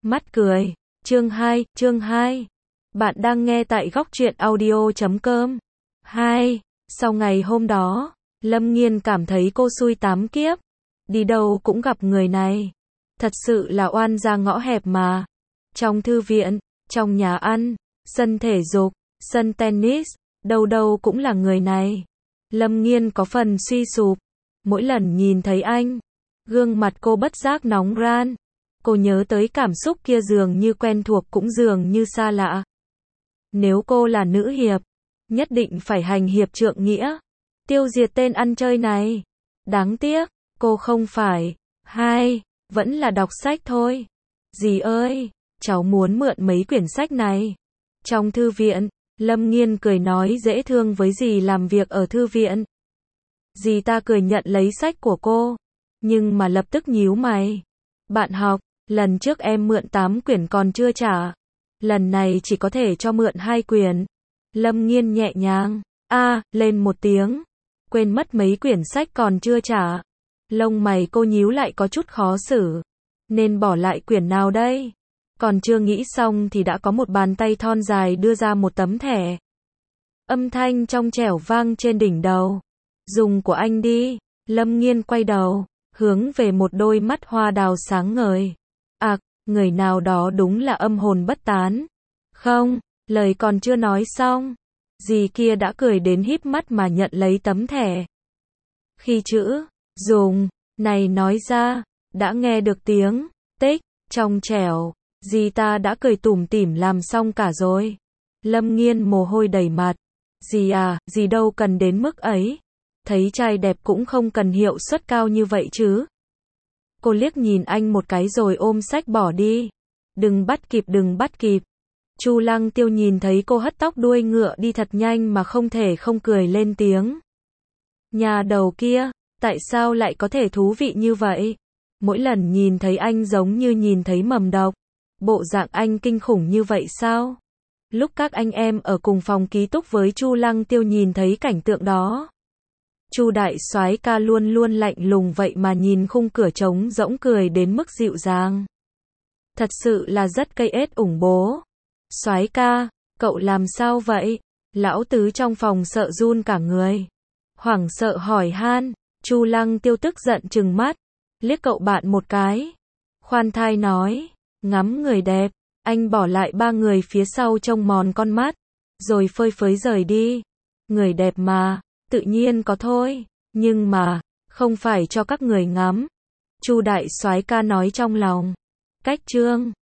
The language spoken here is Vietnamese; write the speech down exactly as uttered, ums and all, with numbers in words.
Mắt cười. Chương hai, chương hai. Bạn đang nghe tại góc truyện audio chấm com. hai. Sau ngày hôm đó, Lâm Nghiên cảm thấy cô xui tám kiếp. Đi đâu cũng gặp người này. Thật sự là oan ra ngõ hẹp mà. Trong thư viện, trong nhà ăn, sân thể dục, sân tennis, đâu đâu cũng là người này. Lâm Nghiên có phần suy sụp. Mỗi lần nhìn thấy anh, gương mặt cô bất giác nóng ran. Cô nhớ tới cảm xúc kia dường như quen thuộc cũng dường như xa lạ. Nếu cô là nữ hiệp, nhất định phải hành hiệp trượng nghĩa, tiêu diệt tên ăn chơi này. Đáng tiếc, cô không phải. Hai, vẫn là đọc sách thôi. Dì ơi, cháu muốn mượn mấy quyển sách này. Trong thư viện, Lâm Nghiên cười nói dễ thương với dì làm việc ở thư viện. Dì ta cười nhận lấy sách của cô, nhưng mà lập tức nhíu mày. Bạn học, lần trước em mượn tám quyển còn chưa trả. Lần này chỉ có thể cho mượn hai quyển. Lâm Nghiên nhẹ nhàng, a, lên một tiếng. Quên mất mấy quyển sách còn chưa trả. Lông mày cô nhíu lại có chút khó xử. Nên bỏ lại quyển nào đây? Còn chưa nghĩ xong thì đã có một bàn tay thon dài đưa ra một tấm thẻ. Âm thanh trong trẻo vang trên đỉnh đầu. Dùng của anh đi. Lâm Nghiên quay đầu, hướng về một đôi mắt hoa đào sáng ngời. À, người nào đó đúng là âm hồn bất tán. Không, lời còn chưa nói xong. Dì kia đã cười đến híp mắt mà nhận lấy tấm thẻ. Khi chữ, dùng, này nói ra, đã nghe được tiếng, tích, trong trẻo. Dì ta đã cười tủm tỉm làm xong cả rồi. Lâm Nghiên mồ hôi đầy mặt. Dì à, dì đâu cần đến mức ấy. Thấy trai đẹp cũng không cần hiệu suất cao như vậy chứ. Cô liếc nhìn anh một cái rồi ôm sách bỏ đi. Đừng bắt kịp, đừng bắt kịp. Chu Lăng Tiêu nhìn thấy cô hất tóc đuôi ngựa đi thật nhanh mà không thể không cười lên tiếng. Nhà đầu kia, tại sao lại có thể thú vị như vậy? Mỗi lần nhìn thấy anh giống như nhìn thấy mầm độc. Bộ dạng anh kinh khủng như vậy sao? Lúc các anh em ở cùng phòng ký túc với Chu Lăng Tiêu nhìn thấy cảnh tượng đó. Chu đại soái ca luôn luôn lạnh lùng vậy mà nhìn khung cửa trống rỗng cười đến mức dịu dàng. Thật sự là rất cây ết ủng bố. Soái ca, cậu làm sao vậy? Lão tứ trong phòng sợ run cả người. Hoảng sợ hỏi han. Chu Lăng Tiêu tức giận trừng mắt, liếc cậu bạn một cái. Khoan thai nói, ngắm người đẹp, anh bỏ lại ba người phía sau trông mòn con mắt, rồi phơi phới rời đi. Người đẹp mà, tự nhiên có thôi, nhưng mà, không phải cho các người ngắm. Chu đại soái ca nói trong lòng. Cách chương